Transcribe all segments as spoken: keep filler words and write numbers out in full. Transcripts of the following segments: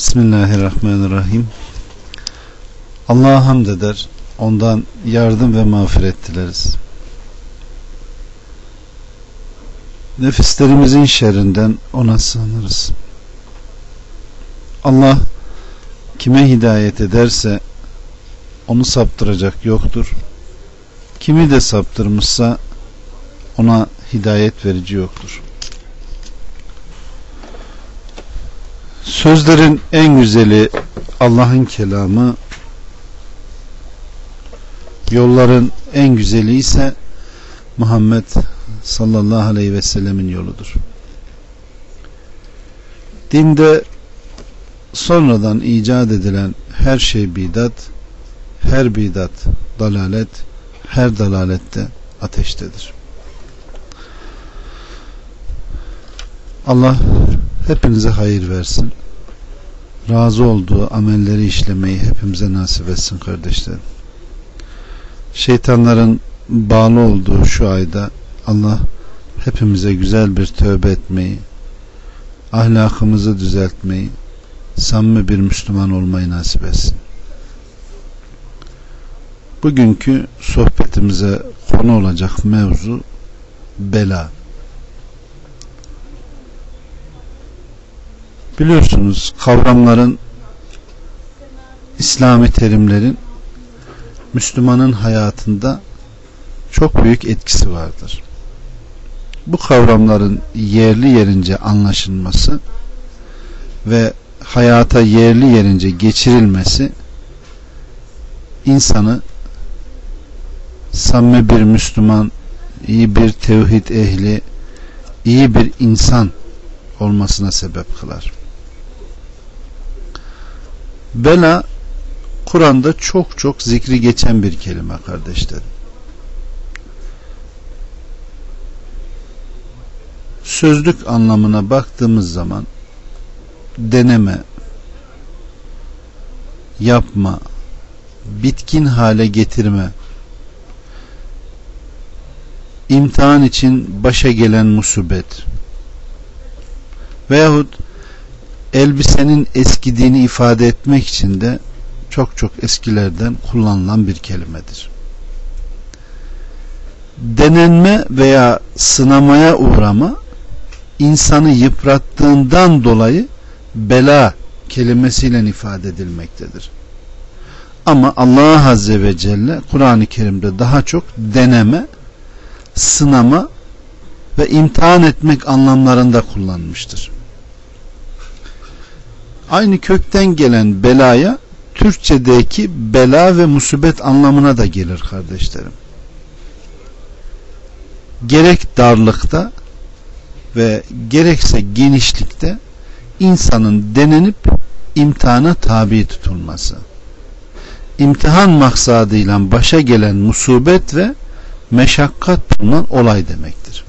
Bismillahirrahmanirrahim. Allah'a hamd eder, ondan yardım ve mağfiret dileriz. Nefislerimizin şerrinden ona sığınırız. Allah kime hidayet ederse onu saptıracak yoktur. Kimi de saptırmışsa ona hidayet verici yoktur. Sözlerin en güzeli Allah'ın kelamı, yolların en güzeli ise Muhammed sallallahu aleyhi ve sellemin yoludur. Dinde sonradan icat edilen her şey bidat, her bidat dalalet, her dalalette ateştedir. Allah hepinize hayır versin. Razı olduğu amelleri işlemeyi hepimize nasip etsin kardeşlerim. Şeytanların bağlı olduğu şu ayda Allah hepimize güzel bir tövbe etmeyi, ahlakımızı düzeltmeyi, samimi bir Müslüman olmayı nasip etsin. Bugünkü sohbetimize konu olacak mevzu bela. Biliyorsunuz kavramların, İslami terimlerin Müslümanın hayatında çok büyük etkisi vardır. Bu kavramların yerli yerince anlaşılması ve hayata yerli yerince geçirilmesi insanı samimi bir Müslüman, iyi bir tevhid ehli, iyi bir insan olmasına sebep kılar. Bela Kur'an'da çok çok zikri geçen bir kelime kardeşlerim. Sözlük anlamına baktığımız zaman deneme, yapma, bitkin hale getirme, imtihan için başa gelen musibet veyahut elbisenin eskidiğini ifade etmek için de çok çok eskilerden kullanılan bir kelimedir. Denenme veya sınamaya uğrama insanı yıprattığından dolayı bela kelimesiyle ifade edilmektedir. Ama Allah Azze ve Celle Kur'an-ı Kerim'de daha çok deneme, sınama ve imtihan etmek anlamlarında kullanmıştır. Aynı kökten gelen belaya Türkçedeki bela ve musibet anlamına da gelir kardeşlerim. Gerek darlıkta ve gerekse genişlikte insanın denenip imtihana tabi tutulması, imtihan maksadıyla başa gelen musibet ve meşakkat bulunan olay demektir.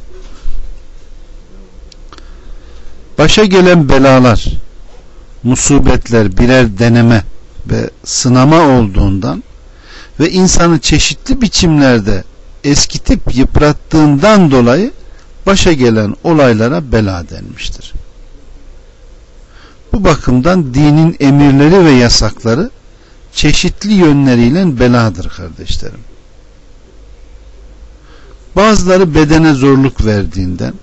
Başa gelen belalar, musibetler birer deneme ve sınama olduğundan ve insanı çeşitli biçimlerde eskitip yıprattığından dolayı başa gelen olaylara bela denmiştir. Bu bakımdan dinin emirleri ve yasakları çeşitli yönleriyle beladır kardeşlerim. Bazıları bedene zorluk verdiğinden,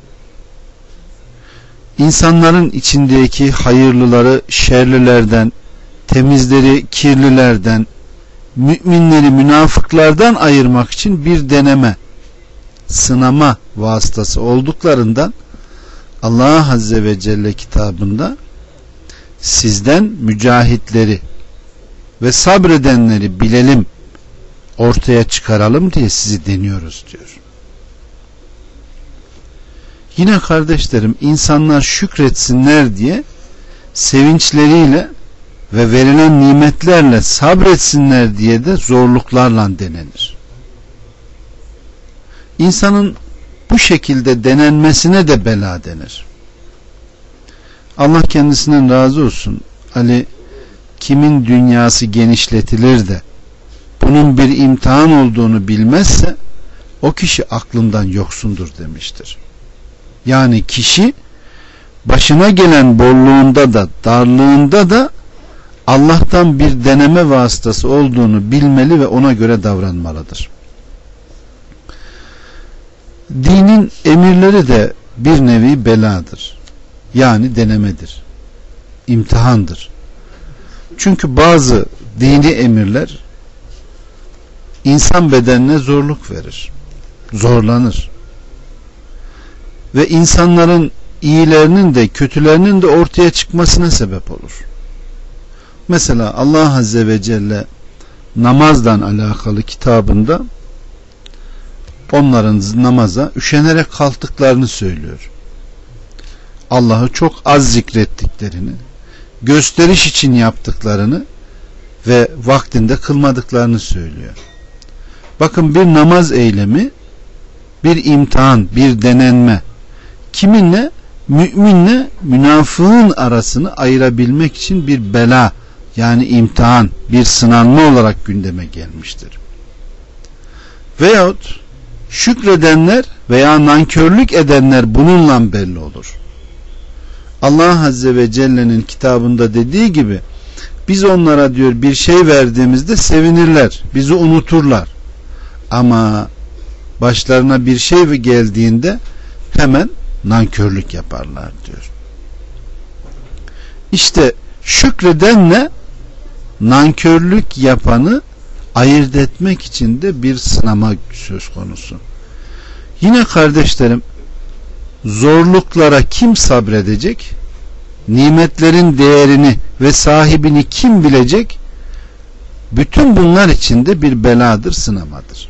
insanların içindeki hayırlıları şerlilerden, temizleri kirlilerden, müminleri münafıklardan ayırmak için bir deneme, sınama vasıtası olduklarından Allah Azze ve Celle kitabında sizden mücahitleri ve sabredenleri bilelim, ortaya çıkaralım diye sizi deniyoruz diyor. Yine kardeşlerim, insanlar şükretsinler diye sevinçleriyle ve verilen nimetlerle sabretsinler diye de zorluklarla denenir. İnsanın bu şekilde denenmesine de bela denir. Allah kendisinden razı olsun. Ali, kimin dünyası genişletilir de bunun bir imtihan olduğunu bilmezse o kişi aklından yoksundur demiştir. Yani kişi başına gelen bolluğunda da darlığında da Allah'tan bir deneme vasıtası olduğunu bilmeli ve ona göre davranmalıdır. Dinin emirleri de bir nevi beladır. Yani denemedir. İmtihandır. Çünkü bazı dini emirler insan bedenine zorluk verir. Zorlanır. Ve insanların iyilerinin de kötülerinin de ortaya çıkmasına sebep olur. Mesela Allah Azze ve Celle namazdan alakalı kitabında onların namaza üşenerek kalktıklarını söylüyor. Allah'ı çok az zikrettiklerini, gösteriş için yaptıklarını ve vaktinde kılmadıklarını söylüyor. Bakın, bir namaz eylemi bir imtihan, bir denenme. Kiminle? Müminle münafığın arasını ayırabilmek için bir bela, yani imtihan, bir sınanma olarak gündeme gelmiştir. Veyahut şükredenler veya nankörlük edenler bununla belli olur. Allah Azze ve Celle'nin kitabında dediği gibi biz onlara diyor bir şey verdiğimizde sevinirler, bizi unuturlar. Ama başlarına bir şey geldiğinde hemen nankörlük yaparlar diyor. İşte şükredenle nankörlük yapanı ayırt etmek için de bir sınama söz konusu. Yine kardeşlerim, zorluklara kim sabredecek? Nimetlerin değerini ve sahibini kim bilecek? Bütün bunlar içinde bir beladır, sınamadır.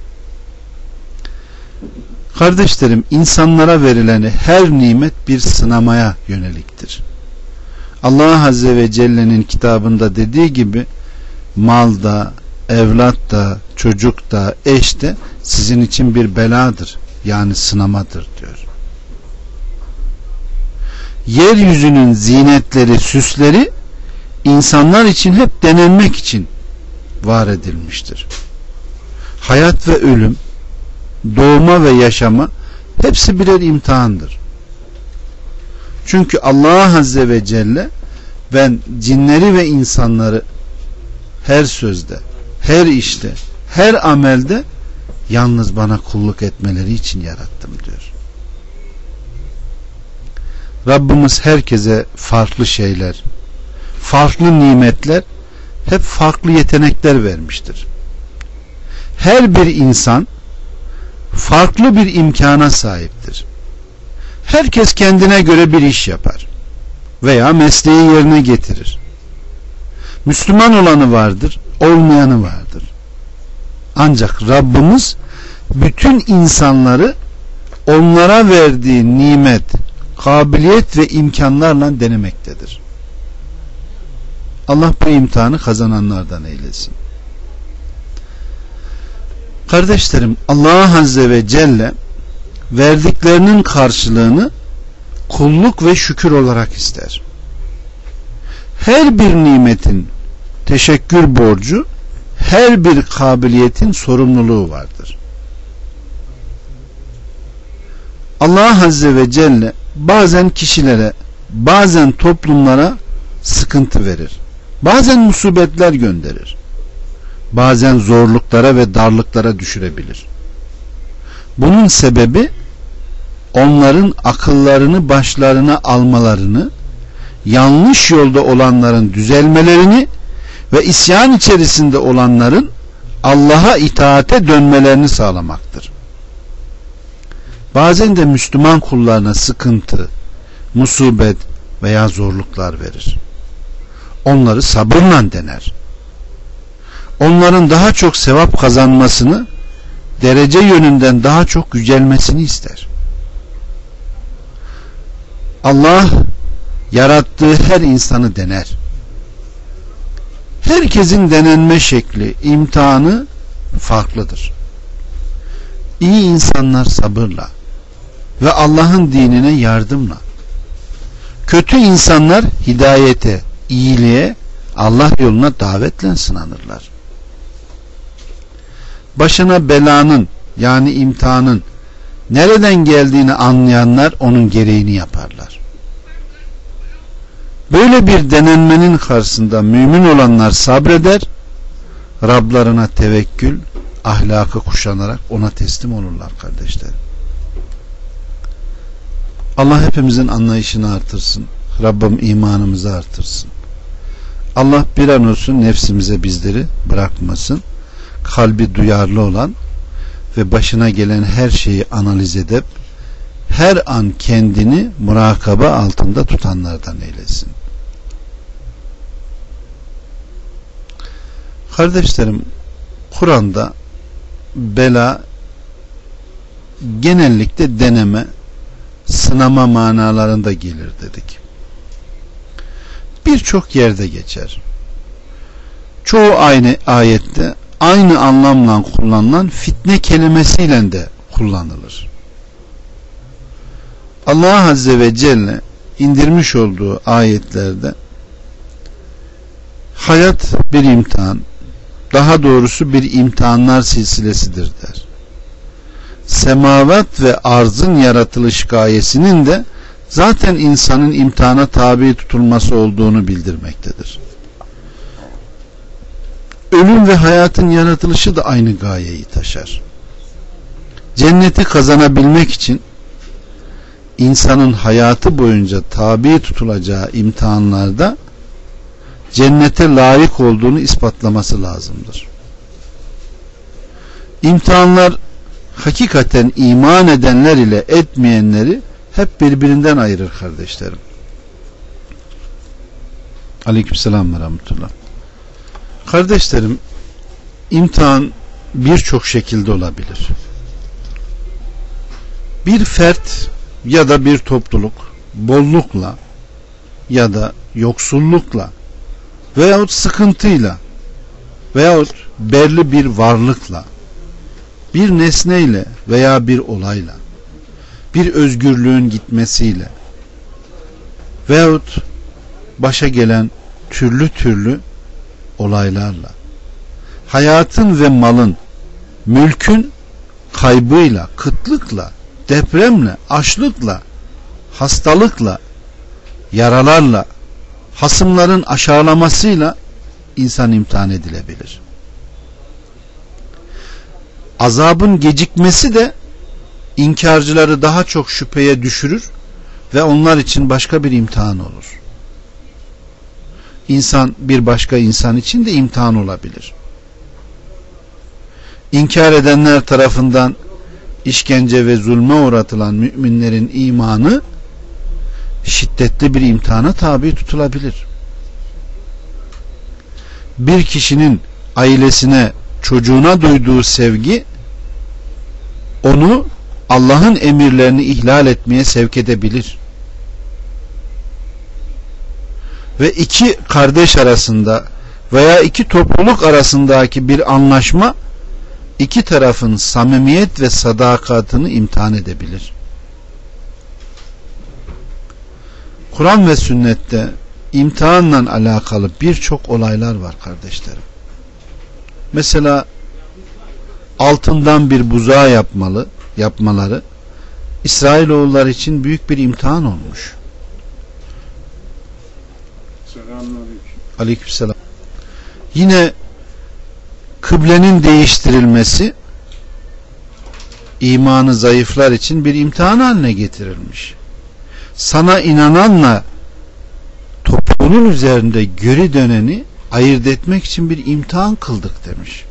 Kardeşlerim, insanlara verilen her nimet bir sınamaya yöneliktir. Allah Azze ve Celle'nin kitabında dediği gibi malda, evlatta, çocukta, eşte sizin için bir beladır. Yani sınamadır diyor. Yeryüzünün zinetleri, süsleri insanlar için hep denenmek için var edilmiştir. Hayat ve ölüm, doğma ve yaşama hepsi birer imtihandır. Çünkü Allah Azze ve Celle ben cinleri ve insanları her sözde, her işte, her amelde yalnız bana kulluk etmeleri için yarattım diyor. Rabbimiz herkese farklı şeyler, farklı nimetler, hep farklı yetenekler vermiştir. Her bir insan farklı bir imkana sahiptir. Herkes kendine göre bir iş yapar veya mesleği yerine getirir. Müslüman olanı vardır, olmayanı vardır. Ancak Rabbimiz bütün insanları onlara verdiği nimet, kabiliyet ve imkanlarla denemektedir. Allah bu imtihanı kazananlardan eylesin. Kardeşlerim, Allah Azze ve Celle verdiklerinin karşılığını kulluk ve şükür olarak ister. Her bir nimetin teşekkür borcu, her bir kabiliyetin sorumluluğu vardır. Allah Azze ve Celle bazen kişilere, bazen toplumlara sıkıntı verir. Bazen musibetler gönderir. Bazen zorluklara ve darlıklara düşürebilir. Bunun sebebi onların akıllarını başlarına almalarını, yanlış yolda olanların düzelmelerini ve isyan içerisinde olanların Allah'a itaate dönmelerini sağlamaktır. Bazen de Müslüman kullarına sıkıntı, musibet veya zorluklar verir. Onları sabırla dener. Onların daha çok sevap kazanmasını, derece yönünden daha çok yücelmesini ister. Allah yarattığı her insanı dener. Herkesin denenme şekli, imtihanı farklıdır. İyi insanlar sabırla ve Allah'ın dinine yardımla, kötü insanlar hidayete, iyiliğe, Allah yoluna davetle sınanırlar. Başına belanın, yani imtihanın nereden geldiğini anlayanlar onun gereğini yaparlar. Böyle bir denenmenin karşısında mümin olanlar sabreder, Rablarına tevekkül, ahlakı kuşanarak ona teslim olurlar kardeşler. Allah hepimizin anlayışını artırsın. Rabbim imanımızı artırsın. Allah bir an olsun nefsimize bizleri bırakmasın. Kalbi duyarlı olan ve başına gelen her şeyi analiz edip her an kendini murakaba altında tutanlardan eylesin. Kardeşlerim, Kur'an'da bela genellikle deneme, sınama manalarında gelir dedik. Birçok yerde geçer. Çoğu aynı ayette aynı anlamla kullanılan fitne kelimesiyle de kullanılır. Allah Azze ve Celle indirmiş olduğu ayetlerde hayat bir imtihan, daha doğrusu bir imtihanlar silsilesidir der. Semavat ve arzın yaratılış gayesinin de zaten insanın imtihana tabi tutulması olduğunu bildirmektedir. Ölüm ve hayatın yaratılışı da aynı gayeyi taşır. Cenneti kazanabilmek için insanın hayatı boyunca tabi tutulacağı imtihanlarda cennete layık olduğunu ispatlaması lazımdır. İmtihanlar hakikaten iman edenler ile etmeyenleri hep birbirinden ayırır kardeşlerim. Aleykümselam ve rahmetullah. Kardeşlerim, imtihan birçok şekilde olabilir. Bir fert ya da bir topluluk bollukla ya da yoksullukla veyahut sıkıntıyla veyahut belli bir varlıkla, bir nesneyle veya bir olayla, bir özgürlüğün gitmesiyle veyahut başa gelen türlü türlü olaylarla, hayatın ve malın, mülkün kaybıyla, kıtlıkla, depremle, açlıkla, hastalıkla, yaralarla, hasımların aşağılamasıyla insan imtihan edilebilir. Azabın gecikmesi de inkarcıları daha çok şüpheye düşürür ve onlar için başka bir imtihan olur. İnsan bir başka insan için de imtihan olabilir. İnkar edenler tarafından işkence ve zulme uğratılan müminlerin imanı şiddetli bir imtihana tabi tutulabilir. Bir kişinin ailesine, çocuğuna duyduğu sevgi onu Allah'ın emirlerini ihlal etmeye sevk edebilir. Ve iki kardeş arasında veya iki topluluk arasındaki bir anlaşma iki tarafın samimiyet ve sadakatini imtihan edebilir. Kur'an ve sünnette imtihanla alakalı birçok olaylar var kardeşlerim. Mesela altından bir buzağı yapmalı, yapmaları İsrailoğulları için büyük bir imtihan olmuş. Aleykümselam. Yine kıblenin değiştirilmesi imanı zayıflar için bir imtihan haline getirilmiş. Sana inananla topuğunun üzerinde geri döneni ayırt etmek için bir imtihan kıldık demiş.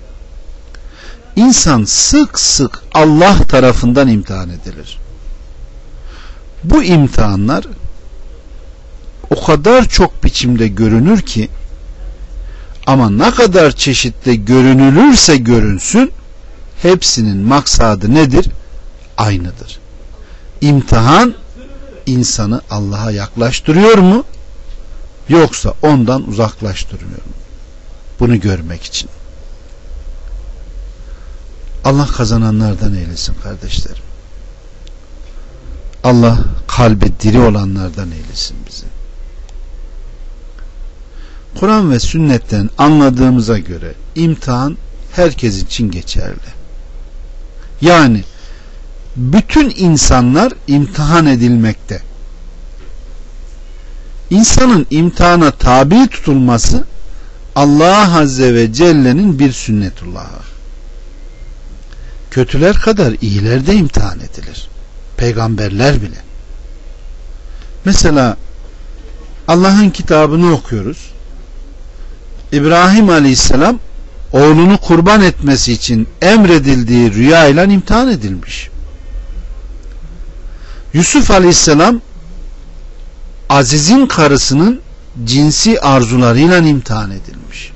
İnsan sık sık Allah tarafından imtihan edilir. Bu imtihanlar o kadar çok biçimde görünür ki, ama ne kadar çeşitli görünülürse görünsün, hepsinin maksadı nedir? Aynıdır. İmtihan insanı Allah'a yaklaştırıyor mu? Yoksa ondan uzaklaştırıyor mu? Bunu görmek için. Allah kazananlardan eylesin kardeşlerim. Allah kalbi diri olanlardan eylesin bizi. Kur'an ve sünnetten anladığımıza göre imtihan herkes için geçerli. Yani bütün insanlar imtihan edilmekte. İnsanın imtihana tabi tutulması Allah Azze ve Celle'nin bir sünnetullahı. Kötüler kadar iyiler de imtihan edilir. Peygamberler bile. Mesela Allah'ın kitabını okuyoruz. İbrahim Aleyhisselam oğlunu kurban etmesi için emredildiği rüyayla imtihan edilmiş. Yusuf Aleyhisselam Aziz'in karısının cinsi arzularıyla imtihan edilmiş.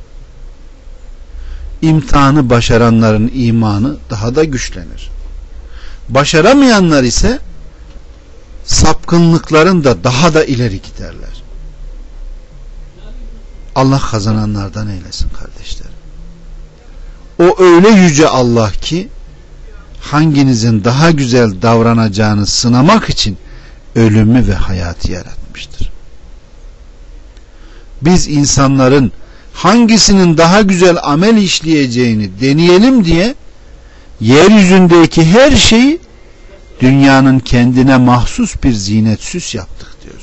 İmtihanı başaranların imanı daha da güçlenir. Başaramayanlar ise sapkınlıkların da daha da ileri giderler. Allah kazananlardan eylesin kardeşlerim. O öyle yüce Allah ki hanginizin daha güzel davranacağını sınamak için ölümü ve hayatı yaratmıştır. Biz insanların hangisinin daha güzel amel işleyeceğini deneyelim diye yeryüzündeki her şeyi dünyanın kendine mahsus bir zinet süs yaptık diyor.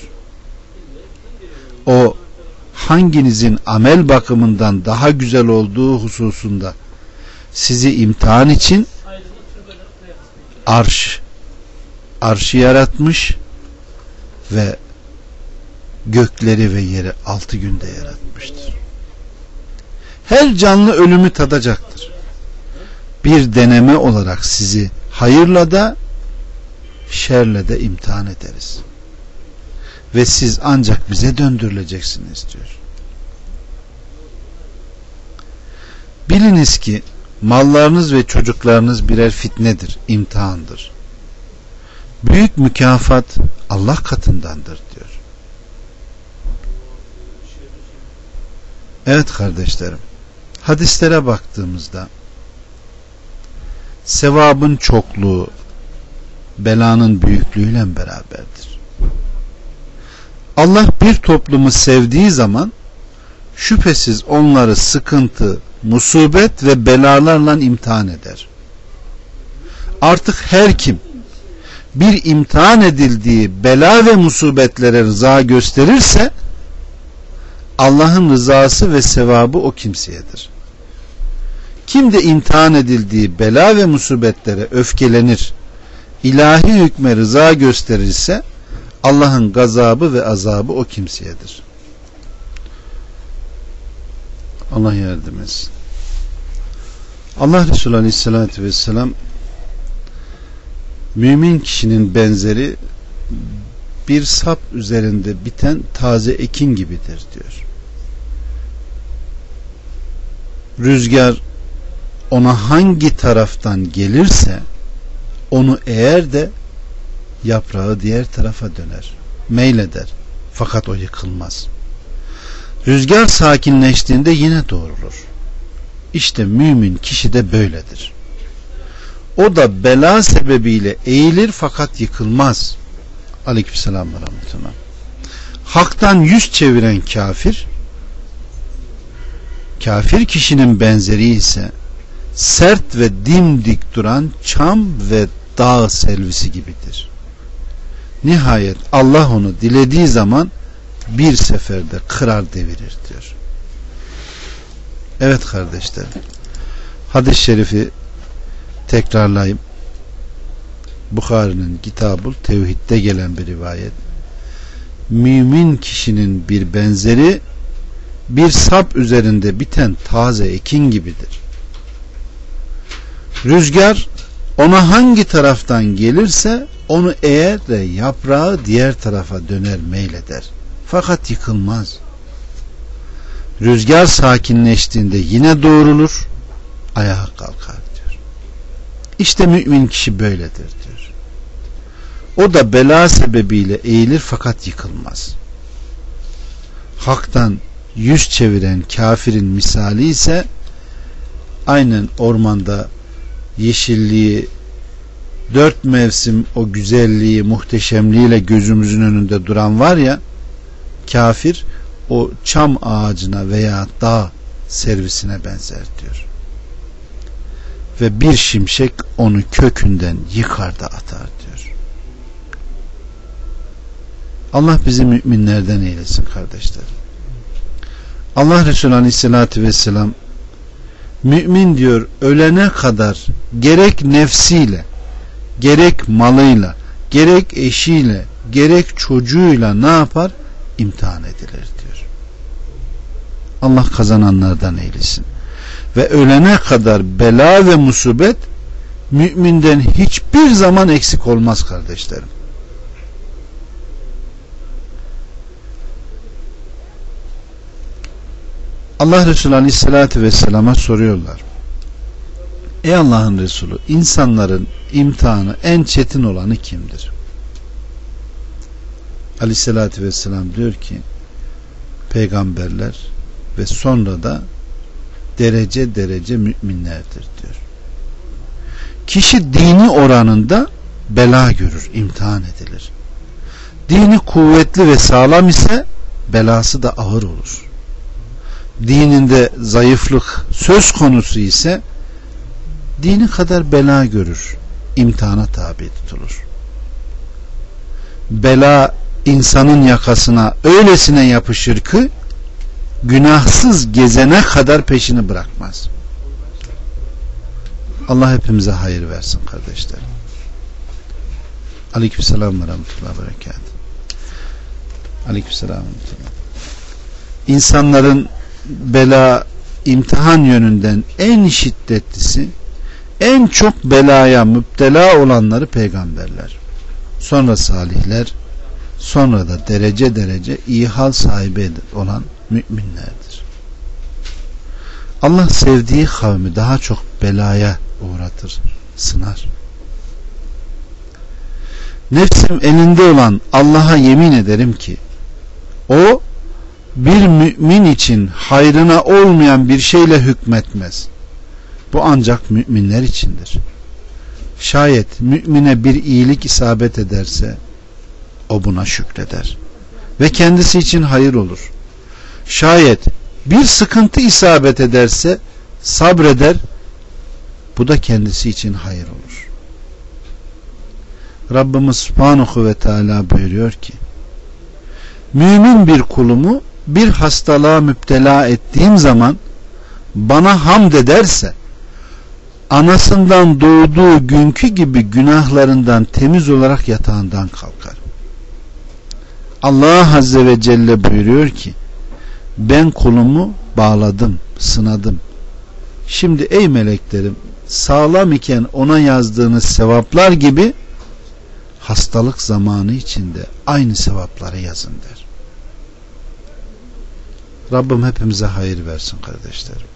O hanginizin amel bakımından daha güzel olduğu hususunda sizi imtihan için arş arşı yaratmış ve gökleri ve yeri altı günde yaratmıştır. Her canlı ölümü tadacaktır. Bir deneme olarak sizi hayırla da şerle de imtihan ederiz. Ve siz ancak bize döndürüleceksiniz diyor. Biliniz ki mallarınız ve çocuklarınız birer fitnedir, imtihandır. Büyük mükafat Allah katındandır diyor. Evet kardeşlerim, hadislere baktığımızda sevabın çokluğu belanın büyüklüğüyle beraberdir. Allah bir toplumu sevdiği zaman şüphesiz onları sıkıntı, musibet ve belalarla imtihan eder. Artık her kim bir imtihan edildiği bela ve musibetlere rıza gösterirse Allah'ın rızası ve sevabı o kimseyedir. Kim de imtihan edildiği bela ve musibetlere öfkelenir, ilahi hükme rıza gösterirse Allah'ın gazabı ve azabı o kimseyedir. Allah yardım etsin. Allah Resulü Aleyhisselatü Vesselam mümin kişinin benzeri bir sap üzerinde biten taze ekin gibidir diyor. Rüzgar ona hangi taraftan gelirse onu eğer de yaprağı diğer tarafa döner, meyleder. Fakat o yıkılmaz. Rüzgar sakinleştiğinde yine doğrulur. İşte mümin kişi de böyledir. O da bela sebebiyle eğilir fakat yıkılmaz. Aleykümselam ve rahmetullah. Hak'tan yüz çeviren kafir, kafir kişinin benzeri ise sert ve dimdik duran çam ve dağ selvisi gibidir. Nihayet Allah onu dilediği zaman bir seferde kırar devirir diyor. Evet kardeşlerim, hadis-i şerifi tekrarlayayım. Bukhari'nin Kitab-ül Tevhid'de gelen bir rivayet. Mümin kişinin bir benzeri bir sap üzerinde biten taze ekin gibidir. Rüzgar ona hangi taraftan gelirse onu eğer de yaprağı diğer tarafa döner meyleder. Fakat yıkılmaz. Rüzgar sakinleştiğinde yine doğrulur, ayağa kalkar diyor. İşte mümin kişi böyledir diyor. O da bela sebebiyle eğilir fakat yıkılmaz. Hak'tan yüz çeviren kafirin misali ise aynen ormanda yeşilliği, dört mevsim o güzelliği, muhteşemliğiyle gözümüzün önünde duran var ya, kafir o çam ağacına veya dağ servisine benzer diyor. Ve bir şimşek onu kökünden yıkar da atar diyor. Allah bizi müminlerden eylesin kardeşlerim. Allah Resulü Aleyhisselatü Vesselam mümin diyor ölene kadar gerek nefsiyle, gerek malıyla, gerek eşiyle, gerek çocuğuyla ne yapar? İmtihan edilir diyor. Allah kazananlardan eylesin. Ve ölene kadar bela ve musibet müminden hiçbir zaman eksik olmaz kardeşlerim. Allah Resulü Aleyhisselatü Vesselam'a soruyorlar. Ey Allah'ın Resulü, insanların imtihanı en çetin olanı kimdir? Aleyhisselatü Vesselam diyor ki peygamberler ve sonra da derece derece müminlerdir diyor. Kişi dini oranında bela görür, imtihan edilir. Dini kuvvetli ve sağlam ise belası da ağır olur. Dininde zayıflık söz konusu ise dini kadar bela görür, imtihana tabi tutulur. Bela insanın yakasına öylesine yapışır ki günahsız gezene kadar peşini bırakmaz. Allah hepimize hayır versin kardeşlerim. Aleykümselam ve rahmetullahi ve berekatuhu. Aleykümselam ve rahmetullahi. İnsanların bela, imtihan yönünden en şiddetlisi, en çok belaya müptela olanları peygamberler. Sonra salihler, sonra da derece derece iyi hal sahibi olan müminlerdir. Allah sevdiği kavmi daha çok belaya uğratır, sınar. Nefsim elinde olan Allah'a yemin ederim ki o bir mümin için hayrına olmayan bir şeyle hükmetmez. Bu ancak müminler içindir. Şayet mümine bir iyilik isabet ederse o buna şükreder ve kendisi için hayır olur. Şayet bir sıkıntı isabet ederse sabreder, bu da kendisi için hayır olur. Rabbimiz Subhanahu ve Teala buyuruyor ki mümin bir kulumu bir hastalığa müptela ettiğim zaman bana hamd ederse anasından doğduğu günkü gibi günahlarından temiz olarak yatağından kalkar. Allah Azze ve Celle buyuruyor ki ben kulumu bağladım, sınadım. Şimdi ey meleklerim sağlam iken ona yazdığınız sevaplar gibi hastalık zamanı içinde aynı sevapları yazın der. Rabbim hepimize hayır versin kardeşlerim.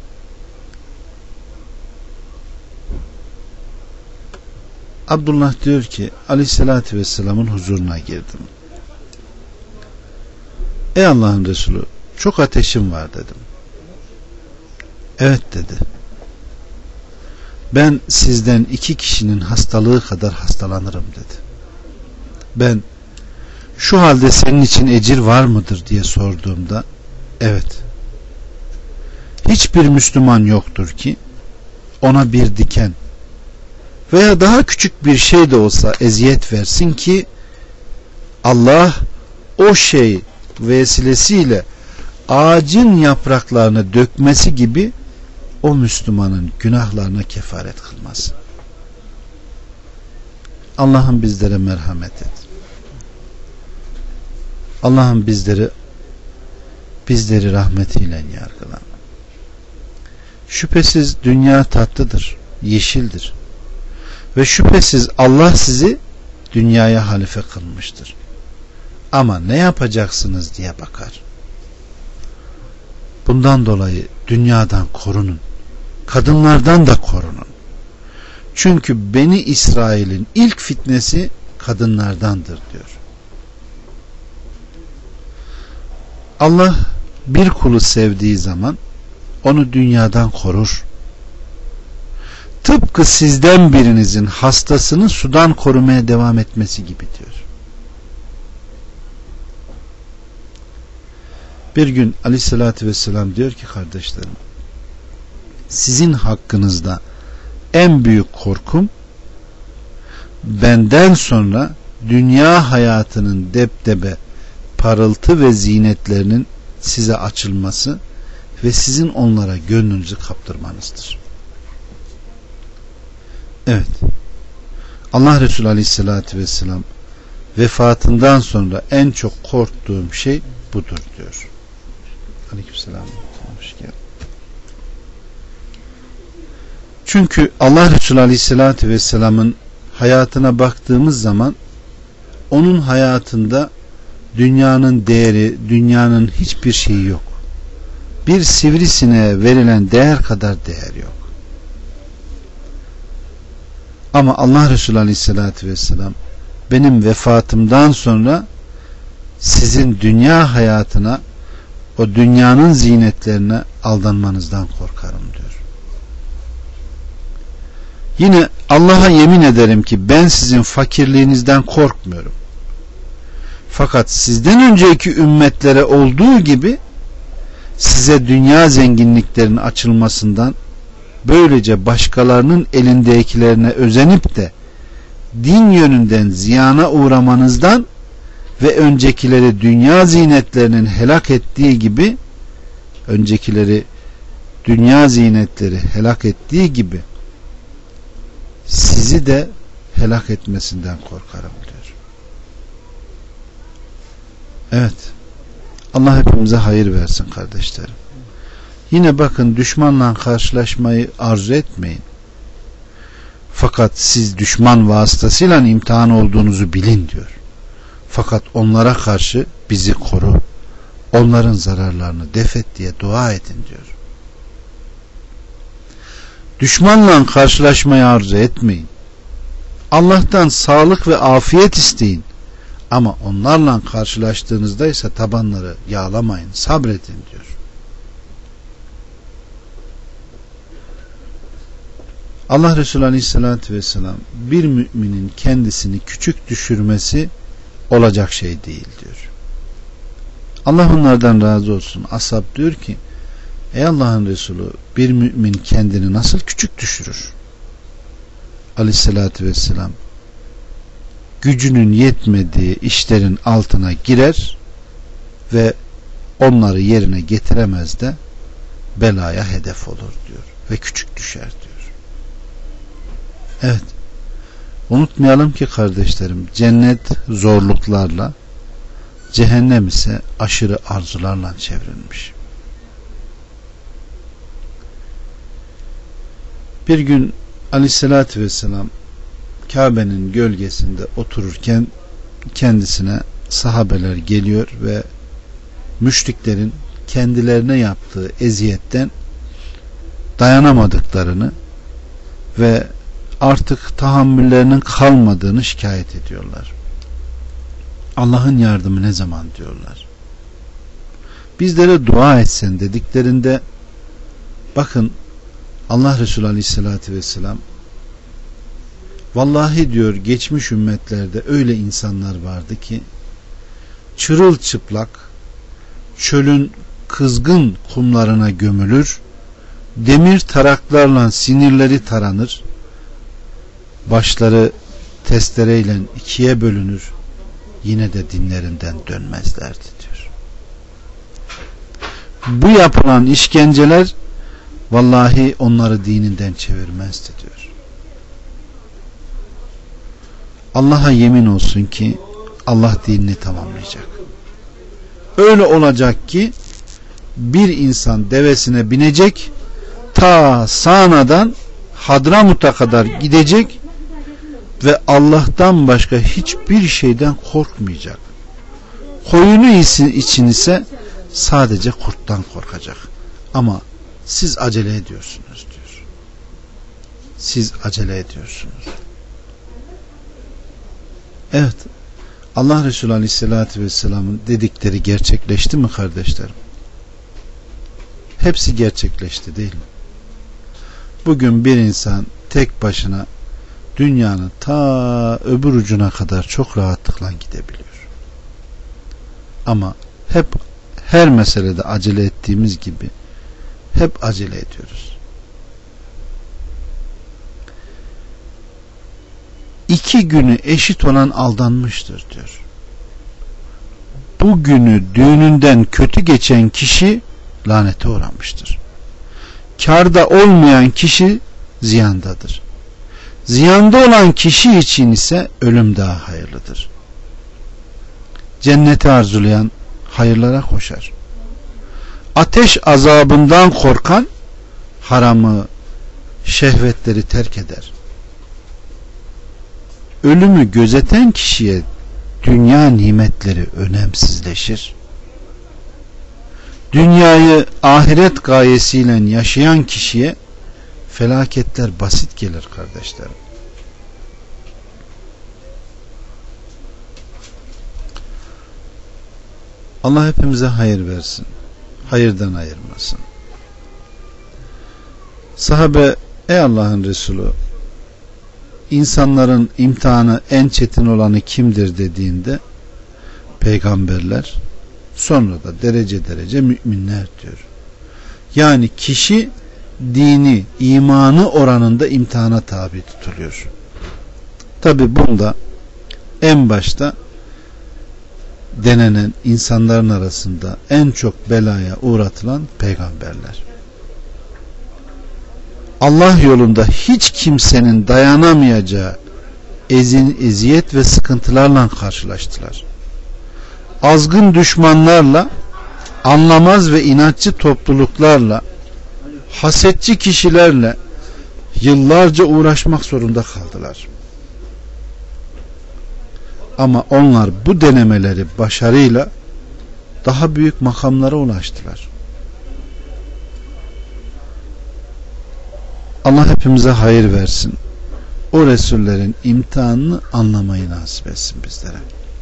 Abdullah diyor ki Aleyhisselatü Vesselam'ın huzuruna girdim. Ey Allah'ın Resulü, çok ateşim var dedim. Evet dedi. Ben sizden iki kişinin hastalığı kadar hastalanırım dedi. Ben şu halde senin için ecir var mıdır diye sorduğumda evet. Hiçbir Müslüman yoktur ki ona bir diken veya daha küçük bir şey de olsa eziyet versin ki Allah o şey vesilesiyle ağacın yapraklarını dökmesi gibi o Müslümanın günahlarına kefaret kılmaz. Allah'ım bizlere merhamet et. Allah'ım bizleri bizleri rahmetiyle yargıla. Şüphesiz dünya tatlıdır, yeşildir. Ve şüphesiz Allah sizi dünyaya halife kılmıştır. Ama ne yapacaksınız diye bakar. Bundan dolayı dünyadan korunun. Kadınlardan da korunun. Çünkü Beni İsrail'in ilk fitnesi kadınlardandır diyor. Allah bir kulu sevdiği zaman onu dünyadan korur. Tıpkı sizden birinizin hastasını sudan korumaya devam etmesi gibi diyor. Bir gün Aleyhisselatü Vesselam diyor ki kardeşlerim, sizin hakkınızda en büyük korkum benden sonra dünya hayatının depdebe parıltı ve zinetlerinin size açılması ve sizin onlara gönlünüzü kaptırmanızdır. Evet, Allah Resulü Aleyhisselatü Vesselam vefatından sonra en çok korktuğum şey budur diyor. Aleykümselam. Hoş geldin. Çünkü Allah Resulü Aleyhisselatü Vesselam'ın hayatına baktığımız zaman onun hayatında dünyanın değeri, dünyanın hiçbir şeyi yok. Bir sivrisineğe verilen değer kadar değer yok. Ama Allah Resulü Aleyhisselatü Vesselam benim vefatımdan sonra sizin dünya hayatına, o dünyanın zinetlerine aldanmanızdan korkarım diyor. Yine Allah'a yemin ederim ki ben sizin fakirliğinizden korkmuyorum. Fakat sizden önceki ümmetlere olduğu gibi size dünya zenginliklerinin açılmasından, böylece başkalarının elindekilerine özenip de din yönünden ziyana uğramanızdan ve öncekileri dünya zinetlerinin helak ettiği gibi, öncekileri dünya zinetleri helak ettiği gibi sizi de helak etmesinden korkarım diyor. Evet, Allah hepimize hayır versin kardeşlerim. Yine bakın, düşmanla karşılaşmayı arzu etmeyin. Fakat siz düşman vasıtasıyla imtihan olduğunuzu bilin diyor. Fakat onlara karşı bizi koru, onların zararlarını def et diye dua edin diyor. Düşmanla karşılaşmayı arzu etmeyin. Allah'tan sağlık ve afiyet isteyin. Ama onlarla karşılaştığınızda ise tabanları yağlamayın, sabredin diyor. Allah Resulü Aleyhisselatü Vesselam bir müminin kendisini küçük düşürmesi olacak şey değil diyor. Allah onlardan razı olsun. Ashab diyor ki, ey Allah'ın Resulü, bir mümin kendini nasıl küçük düşürür? Aleyhisselatü Vesselam, gücünün yetmediği işlerin altına girer ve onları yerine getiremez de belaya hedef olur diyor ve küçük düşer diyor. Evet, unutmayalım ki kardeşlerim, cennet zorluklarla, cehennem ise aşırı arzularla çevrilmiş. Bir gün Aleyhisselatü Vesselam Kabe'nin gölgesinde otururken kendisine sahabeler geliyor ve müşriklerin kendilerine yaptığı eziyetten dayanamadıklarını ve artık tahammüllerinin kalmadığını şikayet ediyorlar. Allah'ın yardımı ne zaman diyorlar. Bizlere dua etsen dediklerinde, bakın Allah Resulü Aleyhisselatü Vesselam, vallahi diyor, geçmiş ümmetlerde öyle insanlar vardı ki çırılçıplak çölün kızgın kumlarına gömülür, demir taraklarla sinirleri taranır, başları testereyle ikiye bölünür, yine de dinlerinden dönmezlerdi diyor. Bu yapılan işkenceler vallahi onları dininden çevirmezdi diyor. Allah'a yemin olsun ki Allah dinini tamamlayacak. Öyle olacak ki bir insan devesine binecek, ta Sana'dan Hadramut'a kadar gidecek ve Allah'tan başka hiçbir şeyden korkmayacak. Koyunu için ise sadece kurttan korkacak. Ama siz acele ediyorsunuz diyor. Siz acele ediyorsunuz. Evet, Allah Resulü Aleyhisselatü Vesselam'ın dedikleri gerçekleşti mi kardeşlerim? Hepsi gerçekleşti değil mi? Bugün bir insan tek başına dünyanın ta öbür ucuna kadar çok rahatlıkla gidebiliyor. Ama hep her meselede acele ettiğimiz gibi hep acele ediyoruz. İki günü eşit olan aldanmıştır diyor. bu günü düğününden kötü geçen kişi lanete uğramıştır. Kârda olmayan kişi ziyandadır. Ziyanda olan kişi için ise ölüm daha hayırlıdır. Cenneti arzulayan hayırlara koşar. Ateş azabından korkan haramı, şehvetleri terk eder. Ölümü gözeten kişiye dünya nimetleri önemsizleşir. Dünyayı ahiret gayesiyle yaşayan kişiye felaketler basit gelir kardeşlerim. Allah hepimize hayır versin. Hayırdan ayırmasın. Sahabe, ey Allah'ın Resulü, insanların imtihanı en çetin olanı kimdir dediğinde peygamberler, sonra da derece derece müminler diyor. Yani kişi dini, imanı oranında imtihana tabi tutuluyor. Tabi bunda en başta denenen insanların arasında en çok belaya uğratılan peygamberler. Allah yolunda hiç kimsenin dayanamayacağı ezin, eziyet ve sıkıntılarla karşılaştılar. Azgın düşmanlarla, anlamaz ve inatçı topluluklarla, hasetçi kişilerle yıllarca uğraşmak zorunda kaldılar. Ama onlar bu denemeleri başarıyla daha büyük makamlara ulaştılar. Allah hepimize hayır versin. O Resullerin imtihanını anlamayı nasip etsin bizlere.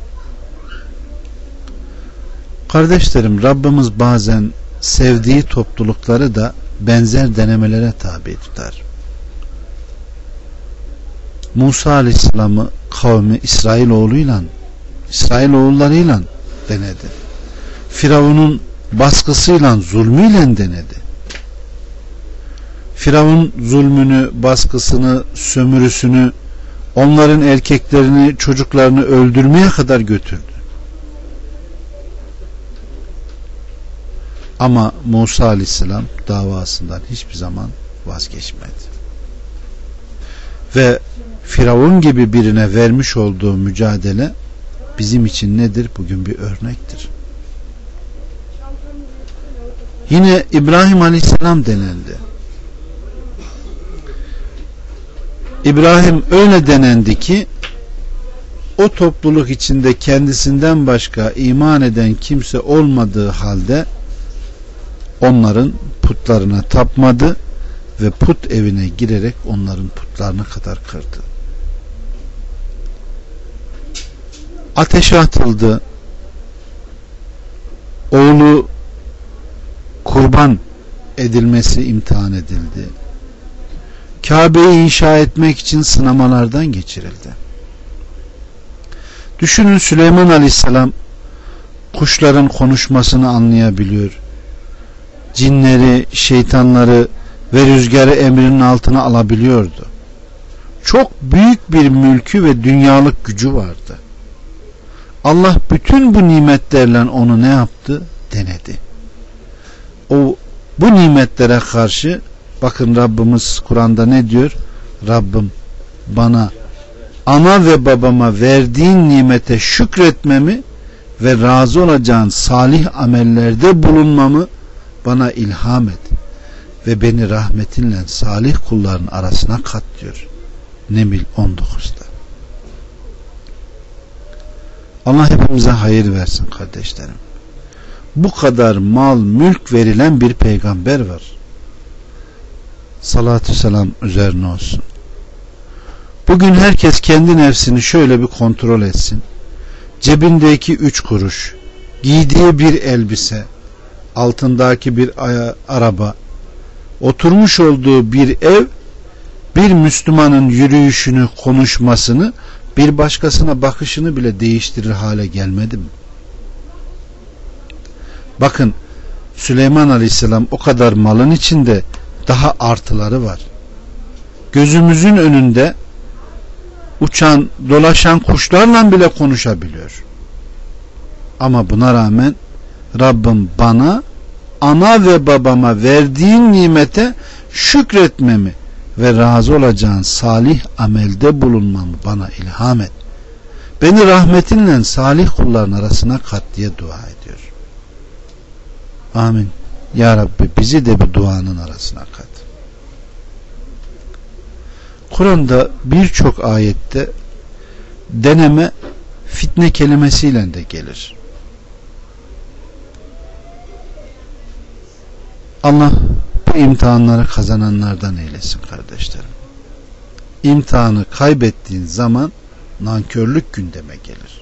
Kardeşlerim, Rabbimiz bazen sevdiği toplulukları da benzer denemelere tabi tutar. Musa Aleyhisselam'ı kavmi İsrailoğluyla, İsrailoğullarıyla denedi. Firavun'un baskısıyla, zulmüyle denedi. Firavun zulmünü, baskısını, sömürüsünü, onların erkeklerini, çocuklarını öldürmeye kadar götürdü. Ama Musa Aleyhisselam davasından hiçbir zaman vazgeçmedi. Ve Firavun gibi birine vermiş olduğu mücadele bizim için nedir? Bugün bir örnektir. Yine İbrahim Aleyhisselam denendi. İbrahim öyle denendi ki o topluluk içinde kendisinden başka iman eden kimse olmadığı halde onların putlarına tapmadı ve put evine girerek onların putlarına kadar kırdı. Ateşe atıldı. Oğlu kurban edilmesi imtihan edildi. Kabe'yi inşa etmek için sınamalardan geçirildi. Düşünün, Süleyman Aleyhisselam kuşların konuşmasını anlayabiliyor. Cinleri, şeytanları ve rüzgarı emrinin altına alabiliyordu. Çok büyük bir mülkü ve dünyalık gücü vardı. Allah bütün bu nimetlerle onu ne yaptı? Denedi. O bu nimetlere karşı bakın Rabbimiz Kur'an'da ne diyor? Rabbim bana ana ve babama verdiğin nimete şükretmemi ve razı olacağın salih amellerde bulunmamı bana ilham et ve beni rahmetinle salih kulların arasına kat diyor. Neml on dokuzda. Allah hepimize hayır versin kardeşlerim. Bu kadar mal, mülk verilen bir peygamber var. Salatü selam üzerine olsun. Bugün herkes kendi nefsini şöyle bir kontrol etsin. Cebindeki üç kuruş, giydiği bir elbise, altındaki bir araba, oturmuş olduğu bir ev, bir Müslümanın yürüyüşünü, konuşmasını, bir başkasına bakışını bile değiştirir hale gelmedi mi? Bakın, Süleyman Aleyhisselam o kadar malın içinde daha artıları var. Gözümüzün önünde uçan, dolaşan kuşlarla bile konuşabiliyor. Ama buna rağmen Rabbim bana ana ve babama verdiğin nimete şükretmemi ve razı olacağın salih amelde bulunmamı bana ilham et. Beni rahmetinle salih kulların arasına kat diye dua ediyor. Amin. Ya Rabbi bizi de bu duanın arasına kat. Kur'an'da birçok ayette deneme fitne kelimesiyle de gelir. Allah bu imtihanları kazananlardan eylesin kardeşlerim. İmtihanı kaybettiğin zaman nankörlük gündeme gelir.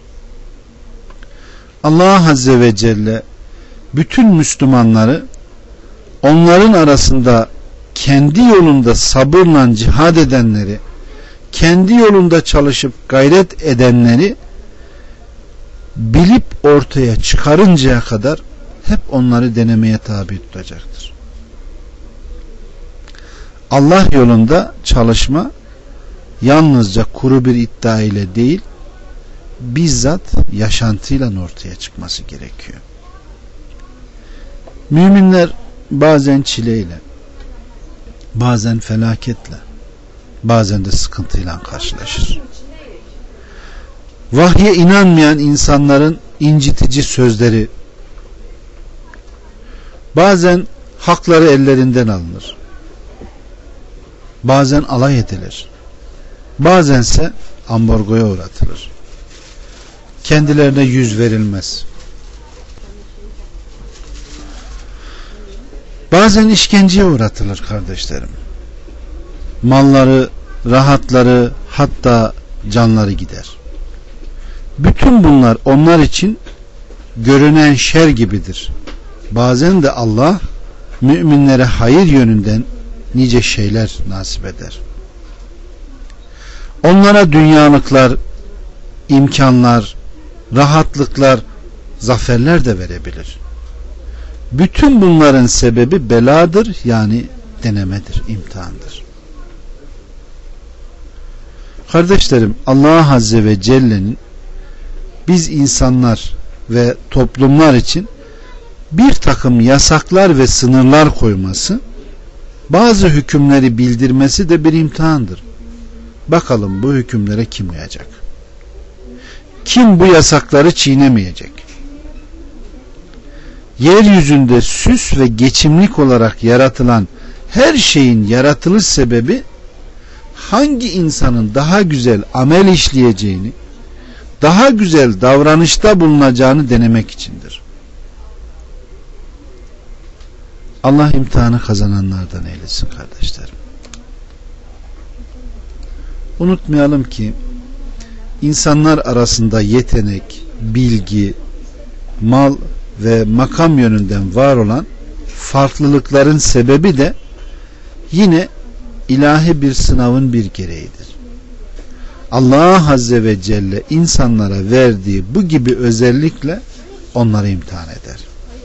Allah Azze ve Celle bütün Müslümanları onların arasında kendi yolunda sabırla cihad edenleri, kendi yolunda çalışıp gayret edenleri bilip ortaya çıkarıncaya kadar hep onları denemeye tabi tutacaktır. Allah yolunda çalışma yalnızca kuru bir iddia ile değil, bizzat yaşantıyla ortaya çıkması gerekiyor. Müminler bazen çileyle, bazen felaketle, bazen de sıkıntıyla karşılaşır. Vahye inanmayan insanların incitici sözleri, bazen hakları ellerinden alınır, bazen alay edilir, bazense ambargoya uğratılır. Kendilerine yüz verilmez. Bazen işkenceye uğratılır kardeşlerim. Malları, rahatları, hatta canları gider. Bütün bunlar onlar için görünen şer gibidir. Bazen de Allah müminlere hayır yönünden nice şeyler nasip eder. Onlara dünyalıklar, imkanlar, rahatlıklar, zaferler de verebilir. Bütün bunların sebebi beladır, yani denemedir, imtihandır. Kardeşlerim, Allah Azze ve Celle'nin biz insanlar ve toplumlar için bir takım yasaklar ve sınırlar koyması, bazı hükümleri bildirmesi de bir imtihandır. Bakalım bu hükümlere kim uyacak? Kim bu yasakları çiğnemeyecek? Yeryüzünde süs ve geçimlik olarak yaratılan her şeyin yaratılış sebebi hangi insanın daha güzel amel işleyeceğini, daha güzel davranışta bulunacağını denemek içindir. Allah imtihanı kazananlardan eylesin kardeşlerim. Unutmayalım ki insanlar arasında yetenek, bilgi, mal ve makam yönünden var olan farklılıkların sebebi de yine ilahi bir sınavın bir gereğidir. Allah Azze ve Celle insanlara verdiği bu gibi özellikle onları imtihan eder.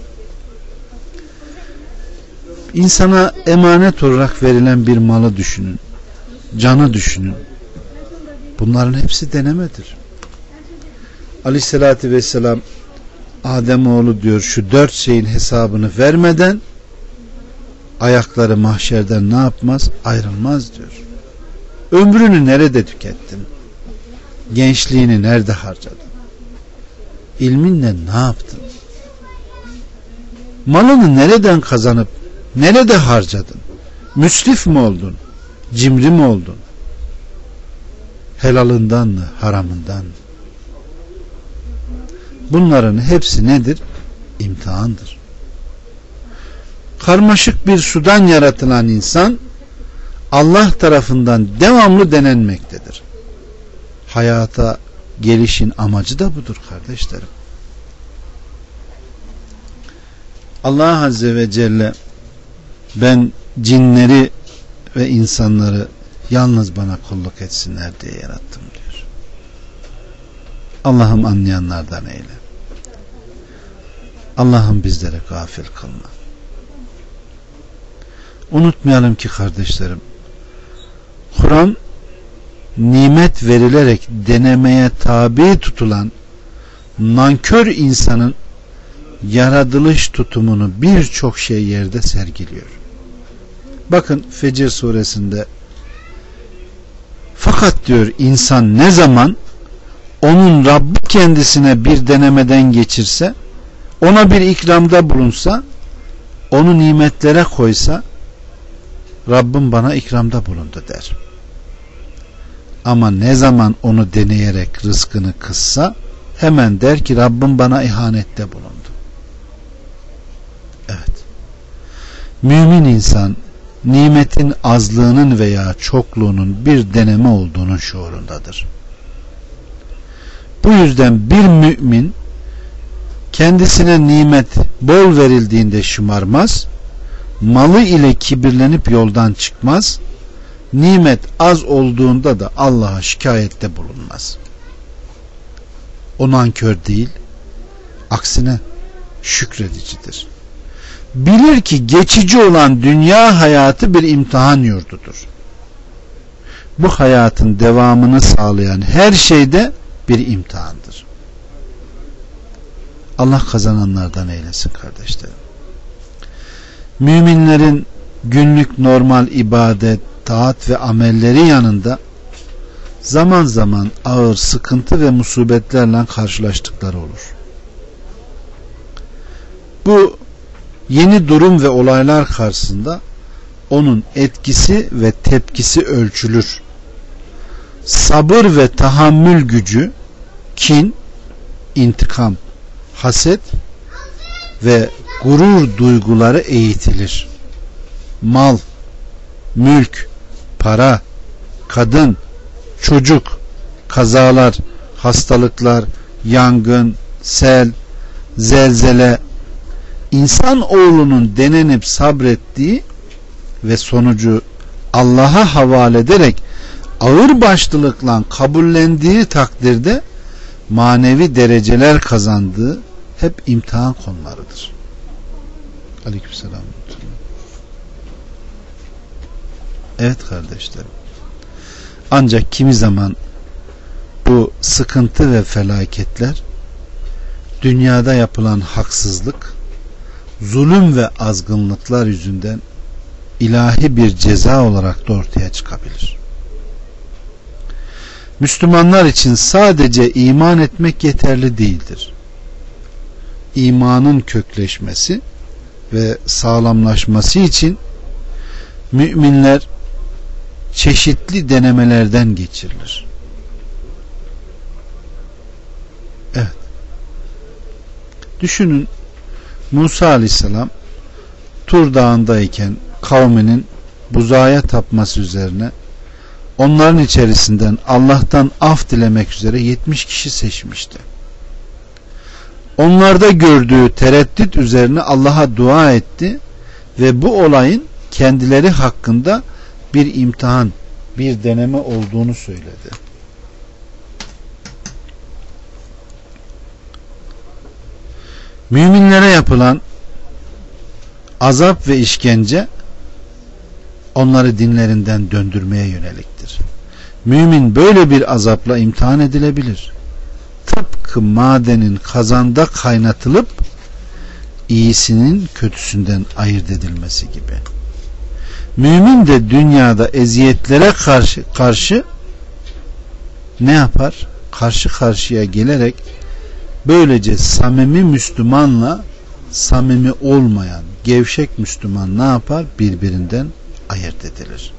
İnsana emanet olarak verilen bir malı düşünün, canı düşünün. Bunların hepsi denemedir. Aleyhissalatü vesselam Ademoğlu diyor, şu dört şeyin hesabını vermeden ayakları mahşerden ne yapmaz? Ayrılmaz diyor. Ömrünü nerede tükettin? Gençliğini nerede harcadın? İlminle ne yaptın? Malını nereden kazanıp nerede harcadın? Müsrif mi oldun? Cimri mi oldun? Helalından mı, haramından mı? Bunların hepsi nedir? İmtihandır. Karmaşık bir sudan yaratılan insan Allah tarafından devamlı denenmektedir. Hayata gelişin amacı da budur kardeşlerim. Allah Azze ve Celle ben cinleri ve insanları yalnız bana kulluk etsinler diye yarattım diyor. Allah'ım anlayanlardan eyle. Allah'ım bizleri gafil kılma. Unutmayalım ki kardeşlerim, Kur'an nimet verilerek denemeye tabi tutulan nankör insanın yaratılış tutumunu birçok şey yerde sergiliyor. Bakın Fecr suresinde, fakat diyor insan ne zaman onun Rabbi kendisine bir denemeden geçirse, ona bir ikramda bulunsa, onu nimetlere koysa, Rabbim bana ikramda bulundu der. Ama ne zaman onu deneyerek rızkını kıssa, hemen der ki Rabbim bana ihanette bulundu. Evet. Mümin insan nimetin azlığının veya çokluğunun bir deneme olduğunun şuurundadır. Bu yüzden bir mümin kendisine nimet bol verildiğinde şımarmaz, malı ile kibirlenip yoldan çıkmaz, nimet az olduğunda da Allah'a şikayette bulunmaz. O nankör değil, aksine şükredicidir. Bilir ki geçici olan dünya hayatı bir imtihan yurdudur. Bu hayatın devamını sağlayan her şeyde bir imtihandır. Allah kazananlardan eylesin kardeşlerim. Müminlerin günlük normal ibadet, taat ve amelleri yanında zaman zaman ağır sıkıntı ve musibetlerle karşılaştıkları olur. Bu yeni durum ve olaylar karşısında onun etkisi ve tepkisi ölçülür. Sabır ve tahammül gücü, kin, intikam, haset ve gurur duyguları eğitilir. Mal, mülk, para, kadın, çocuk, kazalar, hastalıklar, yangın, sel, zelzele, İnsan oğlunun denenip sabrettiği ve sonucu Allah'a havale ederek ağırbaşlılıkla kabullendiği takdirde manevi dereceler kazandığı hep imtihan konularıdır. Aleykümselam. Evet kardeşlerim. Ancak kimi zaman bu sıkıntı ve felaketler dünyada yapılan haksızlık, zulüm ve azgınlıklar yüzünden ilahi bir ceza olarak da ortaya çıkabilir. Müslümanlar için sadece iman etmek yeterli değildir. İmanın kökleşmesi ve sağlamlaşması için müminler çeşitli denemelerden geçirilir. Evet. Düşünün, Musa Aleyhisselam Tur Dağı'ndayken kavminin buzağa tapması üzerine onların içerisinden Allah'tan af dilemek üzere yetmiş kişi seçmişti. Onlarda gördüğü tereddüt üzerine Allah'a dua etti ve bu olayın kendileri hakkında bir imtihan, bir deneme olduğunu söyledi. Müminlere yapılan azap ve işkence onları dinlerinden döndürmeye yöneliktir. Mümin böyle bir azapla imtihan edilebilir. Tıpkı madenin kazanda kaynatılıp iyisinin kötüsünden ayırt edilmesi gibi. Mümin de dünyada eziyetlere karşı karşı ne yapar? Karşı karşıya gelerek böylece samimi Müslümanla samimi olmayan gevşek Müslüman ne yapar? Birbirinden ayırt edilir.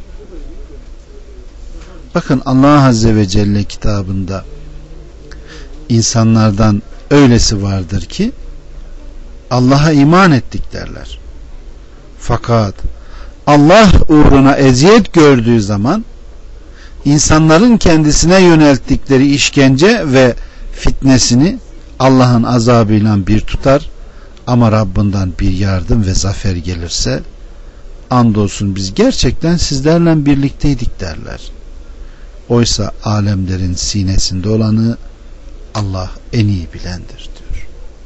Bakın Allah Azze ve Celle kitabında insanlardan öylesi vardır ki Allah'a iman ettik derler. Fakat Allah uğruna eziyet gördüğü zaman insanların kendisine yönelttikleri işkence ve fitnesini Allah'ın azabıyla bir tutar, ama Rabbinden bir yardım ve zafer gelirse andolsun biz gerçekten sizlerle birlikteydik derler. Oysa alemlerin sinesinde olanı Allah en iyi bilendir diyor.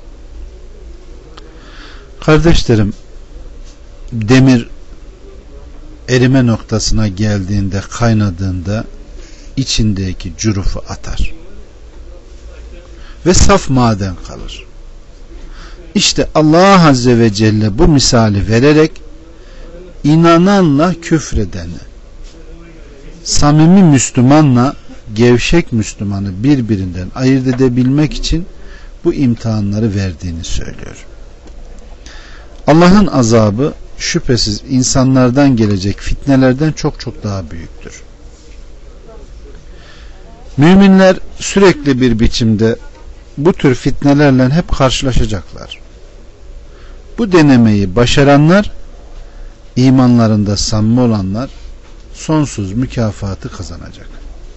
Kardeşlerim, demir erime noktasına geldiğinde, kaynadığında içindeki cürufu atar. ve saf maden kalır. İşte Allah Azze ve Celle bu misali vererek inananla küfredeni, samimi Müslümanla gevşek Müslümanı birbirinden ayırt edebilmek için bu imtihanları verdiğini söylüyor. Allah'ın azabı şüphesiz insanlardan gelecek fitnelerden çok çok daha büyüktür. Müminler sürekli bir biçimde bu tür fitnelerle hep karşılaşacaklar. Bu denemeyi başaranlar, imanlarında samimi olanlar sonsuz mükafatı kazanacak.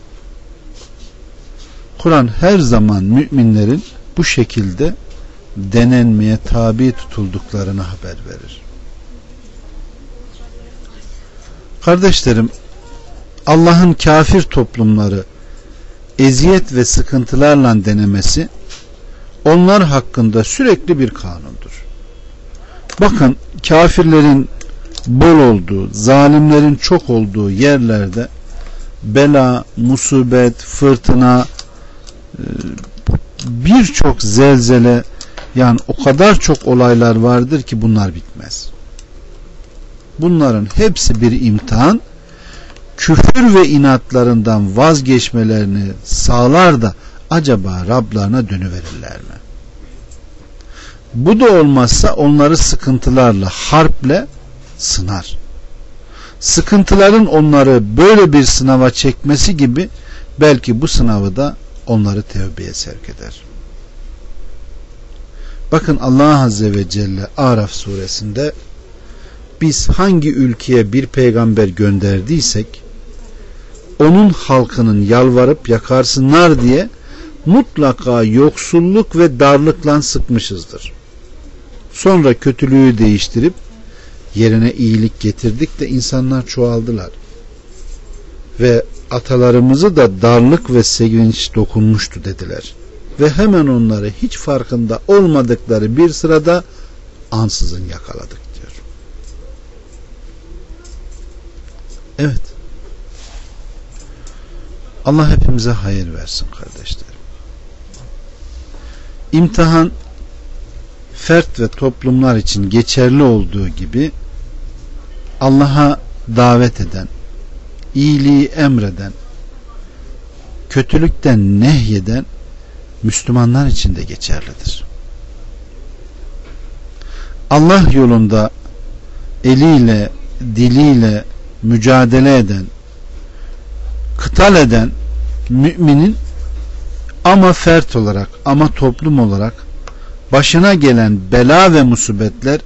Kur'an her zaman müminlerin bu şekilde denenmeye tabi tutulduklarını haber verir. Kardeşlerim, Allah'ın kafir toplumları eziyet ve sıkıntılarla denemesi onlar hakkında sürekli bir kanundur. Bakın, kafirlerin bol olduğu, zalimlerin çok olduğu yerlerde bela, musibet, fırtına, birçok zelzele, yani o kadar çok olaylar vardır ki bunlar bitmez. Bunların hepsi bir imtihan, küfür ve inatlarından vazgeçmelerini sağlar da acaba Rablarına dönüverirler mi? Bu da olmazsa onları sıkıntılarla, harple sınar. Sıkıntıların onları böyle bir sınava çekmesi gibi belki bu sınavı da onları tevbeye sevk eder. Bakın, Allah Azze ve Celle Araf suresinde biz hangi ülkeye bir peygamber gönderdiysek onun halkının yalvarıp yakarsınlar diye mutlaka yoksulluk ve darlıkla sıkmışızdır. Sonra kötülüğü değiştirip yerine iyilik getirdik de insanlar çoğaldılar. Ve atalarımızı da darlık ve sevinç dokunmuştu dediler. Ve hemen onları hiç farkında olmadıkları bir sırada ansızın yakaladık diyor. Evet. Allah hepimize hayır versin kardeşlerim. İmtihan fert ve toplumlar için geçerli olduğu gibi Allah'a davet eden, iyiliği emreden, kötülükten nehyeden Müslümanlar için de geçerlidir. Allah yolunda eliyle, diliyle mücadele eden, kıtal eden müminin ama fert olarak, ama toplum olarak başına gelen bela ve musibetler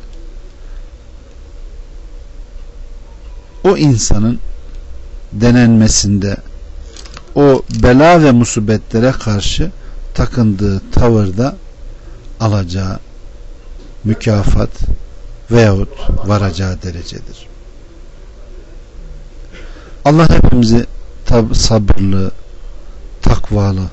o insanın denenmesinde, o bela ve musibetlere karşı takındığı tavırda alacağı mükafat veyahut varacağı derecedir. Allah hepimizi tab- sabırlı, takvalı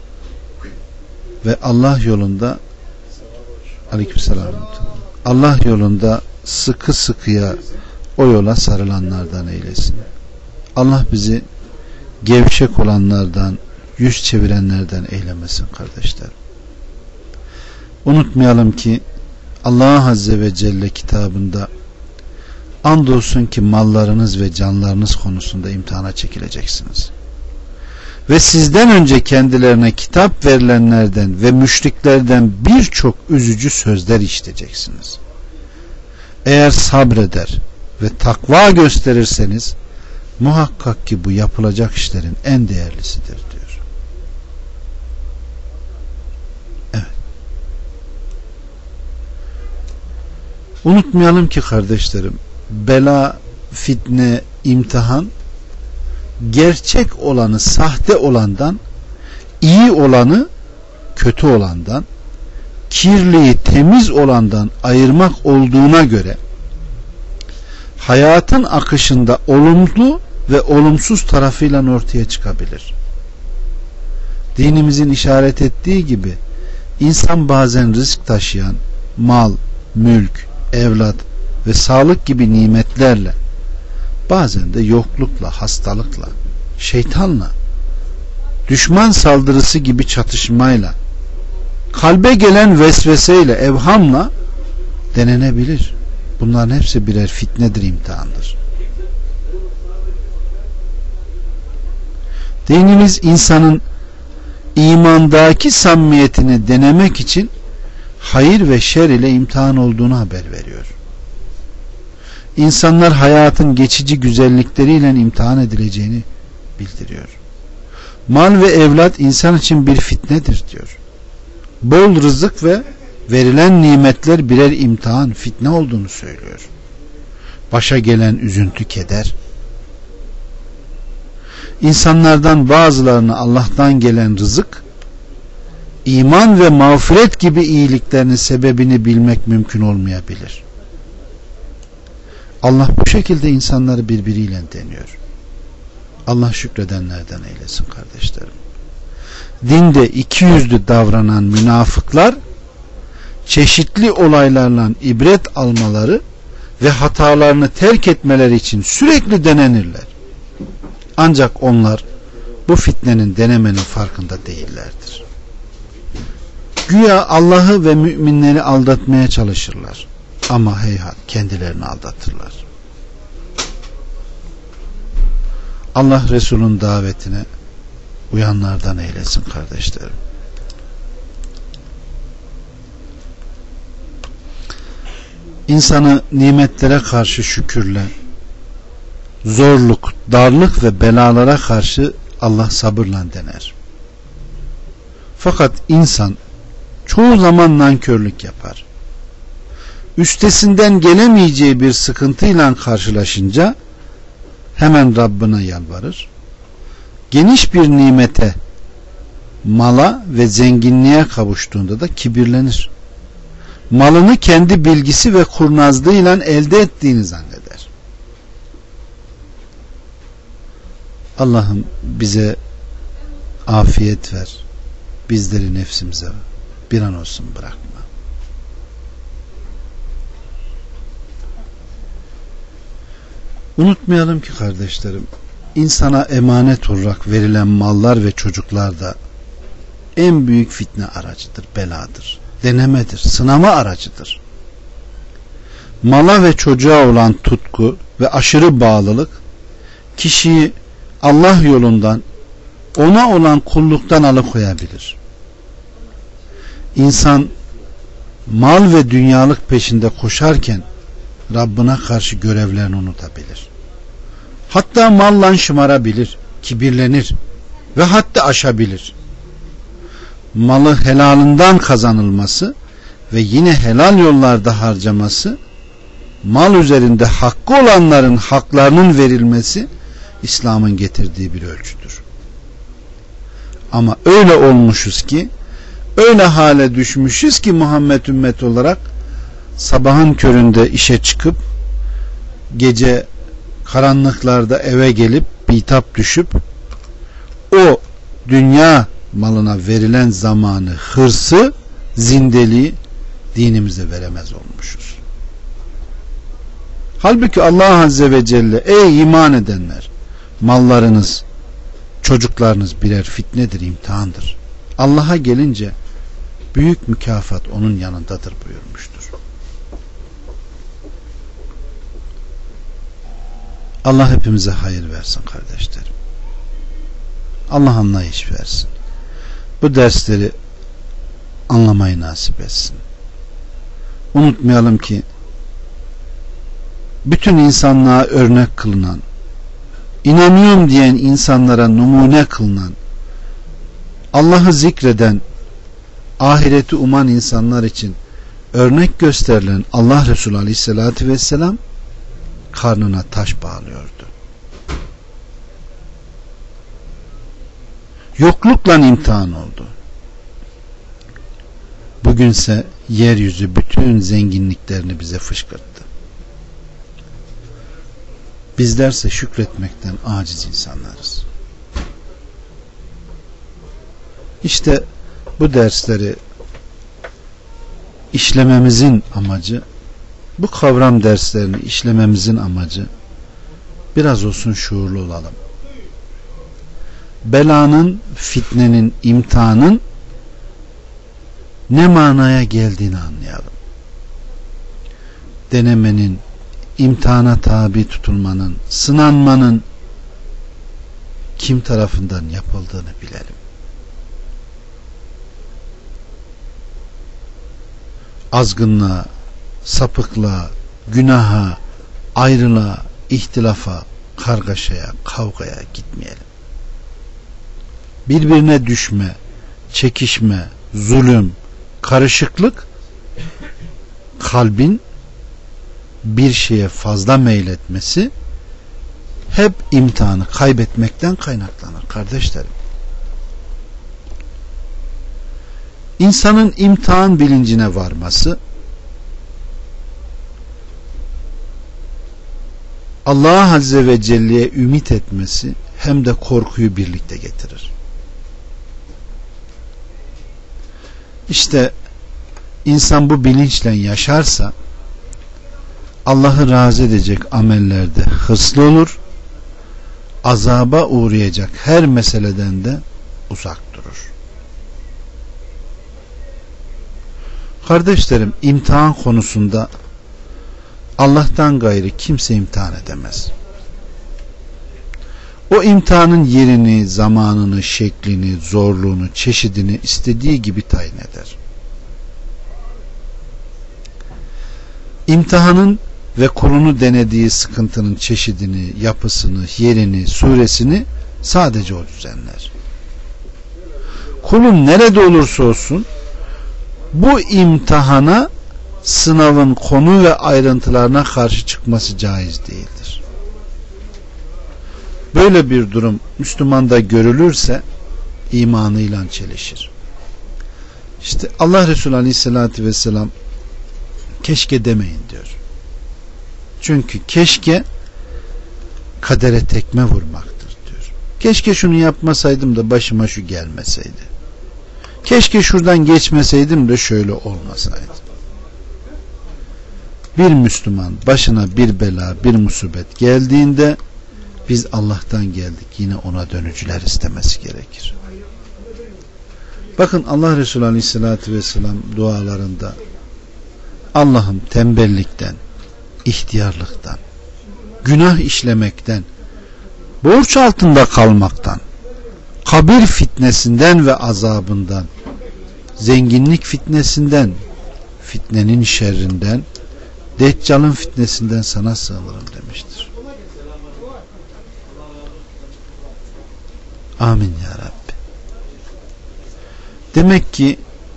ve Allah yolunda aleykümselam Allah yolunda sıkı sıkıya o yola sarılanlardan eylesin. Allah bizi gevşek olanlardan, yüz çevirenlerden eylemesin kardeşler. Unutmayalım ki Allah Azze ve Celle kitabında andolsun ki mallarınız ve canlarınız konusunda imtihana çekileceksiniz. Ve sizden önce kendilerine kitap verilenlerden ve müşriklerden birçok üzücü sözler işiteceksiniz. Eğer sabreder ve takva gösterirseniz muhakkak ki bu yapılacak işlerin en değerlisidir diyor. Evet. Unutmayalım ki kardeşlerim, bela, fitne, imtihan gerçek olanı sahte olandan, iyi olanı kötü olandan, kirliyi temiz olandan ayırmak olduğuna göre hayatın akışında olumlu ve olumsuz tarafıyla ortaya çıkabilir. Dinimizin işaret ettiği gibi insan bazen rızk taşıyan mal, mülk, evlat ve sağlık gibi nimetlerle, bazen de yoklukla, hastalıkla, şeytanla, düşman saldırısı gibi çatışmayla, kalbe gelen vesveseyle, evhamla denenebilir. Bunların hepsi birer fitnedir, imtihandır. Dinimiz insanın imandaki samimiyetini denemek için hayır ve şer ile imtihan olduğunu haber veriyor. İnsanlar hayatın geçici güzellikleriyle imtihan edileceğini bildiriyor. Mal ve evlat insan için bir fitnedir diyor. Bol rızık ve verilen nimetler birer imtihan, fitne olduğunu söylüyor. Başa gelen üzüntü, keder. İnsanlardan bazılarına Allah'tan gelen rızık, iman ve mağfiret gibi iyiliklerinin sebebini bilmek mümkün olmayabilir. Allah bu şekilde insanları birbiriyle deniyor. Allah şükredenlerden eylesin kardeşlerim. Dinde iki yüzlü davranan münafıklar çeşitli olaylarla ibret almaları ve hatalarını terk etmeleri için sürekli denenirler. Ancak onlar bu fitnenin, denemenin farkında değillerdir. Güya Allah'ı ve müminleri aldatmaya çalışırlar. Ama heyhat, kendilerini aldatırlar. Allah Resul'ün davetine uyanlardan eylesin kardeşlerim. İnsanı nimetlere karşı şükürle, zorluk, darlık ve belalara karşı Allah sabırla dener. Fakat insan çoğu zaman nankörlük yapar. Üstesinden gelemeyeceği bir sıkıntıyla karşılaşınca hemen Rabbine yalvarır. Geniş bir nimete, mala ve zenginliğe kavuştuğunda da kibirlenir. Malını kendi bilgisi ve kurnazlığıyla elde ettiğini zanneder. Allah'ım bize afiyet ver. Bizleri nefsimize bir an olsun bırakma. Unutmayalım ki kardeşlerim, insana emanet olarak verilen mallar ve çocuklar da en büyük fitne aracıdır, beladır, denemedir, sınama aracıdır. Mala ve çocuğa olan tutku ve aşırı bağlılık kişiyi Allah yolundan, ona olan kulluktan alıkoyabilir. İnsan mal ve dünyalık peşinde koşarken Rabbine karşı görevlerini unutabilir. Hatta malla şımarabilir, kibirlenir ve hatta aşabilir. Malı helalından kazanılması ve yine helal yollarda harcaması, mal üzerinde hakkı olanların haklarının verilmesi İslam'ın getirdiği bir ölçüdür. Ama öyle olmuşuz ki, öyle hale düşmüşüz ki Muhammed ümmet olarak sabahın köründe işe çıkıp gece karanlıklarda eve gelip bitap düşüp o dünya malına verilen zamanı, hırsı, zindeliği dinimize veremez olmuşuz. Halbuki Allah Azze ve Celle, ey iman edenler, mallarınız, çocuklarınız birer fitnedir, imtihandır. Allah'a gelince büyük mükafat onun yanındadır buyurmuştur. Allah hepimize hayır versin kardeşlerim. Allah anlayış versin. Bu dersleri anlamayı nasip etsin. Unutmayalım ki bütün insanlığa örnek kılınan, inanıyorum diyen insanlara numune kılınan, Allah'ı zikreden, ahireti uman insanlar için örnek gösterilen Allah Resulü Aleyhisselatü Vesselam karnına taş bağlıyordu. Yoklukla imtihan oldu. Bugünse yeryüzü bütün zenginliklerini bize fışkırttı. Bizlerse şükretmekten aciz insanlarız. İşte bu dersleri işlememizin amacı, bu kavram derslerini işlememizin amacı biraz olsun şuurlu olalım. Belanın, fitnenin, imtihanın ne manaya geldiğini anlayalım. Denemenin, imtihana tabi tutulmanın, sınanmanın kim tarafından yapıldığını bilelim. Azgınlığa, sapıklığa, günaha, ayrılığa, ihtilafa, kargaşaya, kavgaya gitmeyelim. Birbirine düşme, çekişme, zulüm, karışıklık kalbin bir şeye fazla meyletmesi hep imtihanı kaybetmekten kaynaklanır kardeşlerim. İnsanın imtihan bilincine varması Allah Azze ve Celle'ye ümit etmesi hem de korkuyu birlikte getirir. İşte insan bu bilinçle yaşarsa Allah'ı razı edecek amellerde hırslı olur, azaba uğrayacak her meseleden de uzak durur. Kardeşlerim, imtihan konusunda Allah'tan gayrı kimse imtihan edemez. O imtihanın yerini, zamanını, şeklini, zorluğunu, çeşidini istediği gibi tayin eder. İmtihanın ve kulunu denediği sıkıntının çeşidini, yapısını, yerini, suresini sadece o düzenler. Kulun nerede olursa olsun bu imtihana, sınavın konu ve ayrıntılarına karşı çıkması caiz değildir. Böyle bir durum Müslümanda görülürse imanıyla çelişir. İşte Allah Resulü Aleyhisselatü Vesselam keşke demeyin diyor. Çünkü keşke kadere tekme vurmaktır diyor. Keşke şunu yapmasaydım da başıma şu gelmeseydi. Keşke şuradan geçmeseydim de şöyle olmasaydı. Bir Müslüman başına bir bela, bir musibet geldiğinde biz Allah'tan geldik, yine ona dönücüler istemesi gerekir. Bakın Allah Resulü Aleyhisselatü Vesselam dualarında Allah'ım tembellikten, ihtiyarlıktan, günah işlemekten, borç altında kalmaktan, kabir fitnesinden ve azabından, zenginlik fitnesinden, fitnenin şerrinden, Deccal'ın fitnesinden sana sığınırım demiştir. Amin ya Rabbi. Demek ki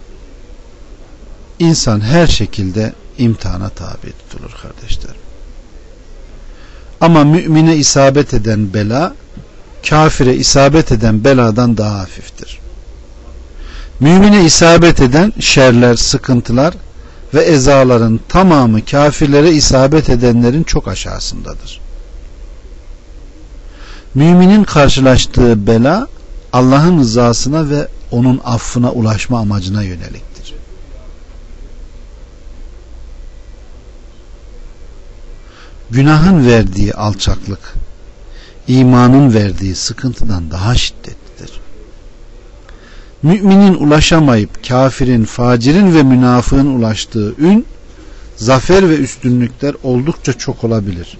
insan her şekilde imtihana tabi tutulur kardeşlerim. Ama mümine isabet eden bela, kafire isabet eden beladan daha hafiftir. Mümine isabet eden şerler, sıkıntılar ve ezaların tamamı kafirlere isabet edenlerin çok aşağısındadır. Müminin karşılaştığı bela Allah'ın rızasına ve onun affına ulaşma amacına yöneliktir. Günahın verdiği alçaklık imanın verdiği sıkıntıdan daha şiddetlidir. Müminin ulaşamayıp kafirin, facirin ve münafığın ulaştığı ün, zafer ve üstünlükler oldukça çok olabilir.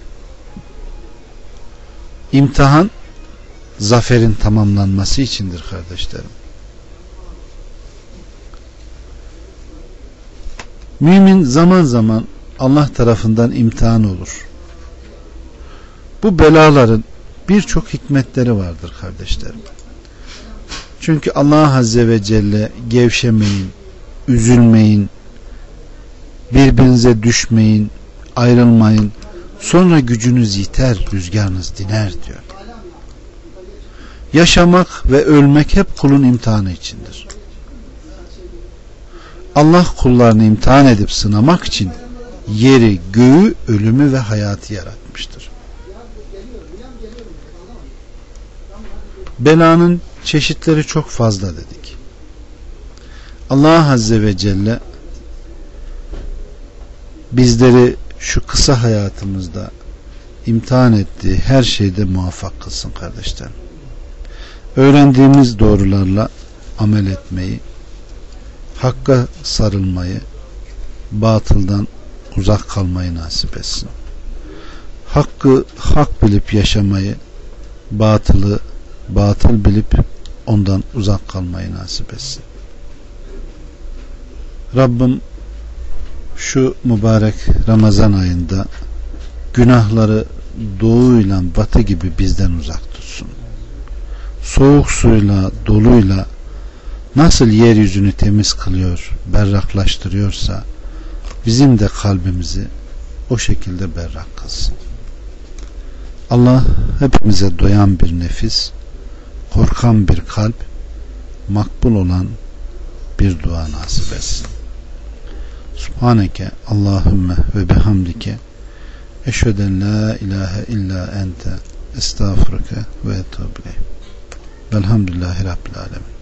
İmtihan zaferin tamamlanması içindir kardeşlerim. Mümin zaman zaman Allah tarafından imtihan olur. Bu belaların birçok hikmetleri vardır kardeşlerim. Çünkü Allah Azze ve Celle gevşemeyin, üzülmeyin, birbirinize düşmeyin, ayrılmayın, sonra gücünüz yiter, rüzgarınız diner diyor. Yaşamak ve ölmek hep kulun imtihanı içindir. Allah kullarını imtihan edip sınamak için yeri, göğü, ölümü ve hayatı yaratmıştır. Belanın çeşitleri çok fazla dedik. Allah Azze ve Celle bizleri şu kısa hayatımızda imtihan ettiği her şeyde muvaffak kılsın kardeşlerim. Öğrendiğimiz doğrularla amel etmeyi, Hakka sarılmayı, batıldan uzak kalmayı nasip etsin. Hakkı hak bilip yaşamayı, batılı batıl bilip ondan uzak kalmayı nasip etsin. Rabbim şu mübarek Ramazan ayında günahları doğuyla batı gibi bizden uzak tutsun. Soğuk suyla, doluyla nasıl yeryüzünü temiz kılıyor, berraklaştırıyorsa bizim de kalbimizi o şekilde berrak kılsın. Allah hepimize doyan bir nefis, korkan bir kalp, makbul olan bir dua nasip etsin. Subhaneke Allahümme ve bihamdike eşheden la ilahe illa ente estağfurke ve etûbü ileyk. Velhamdülillahi Rabbil alemin.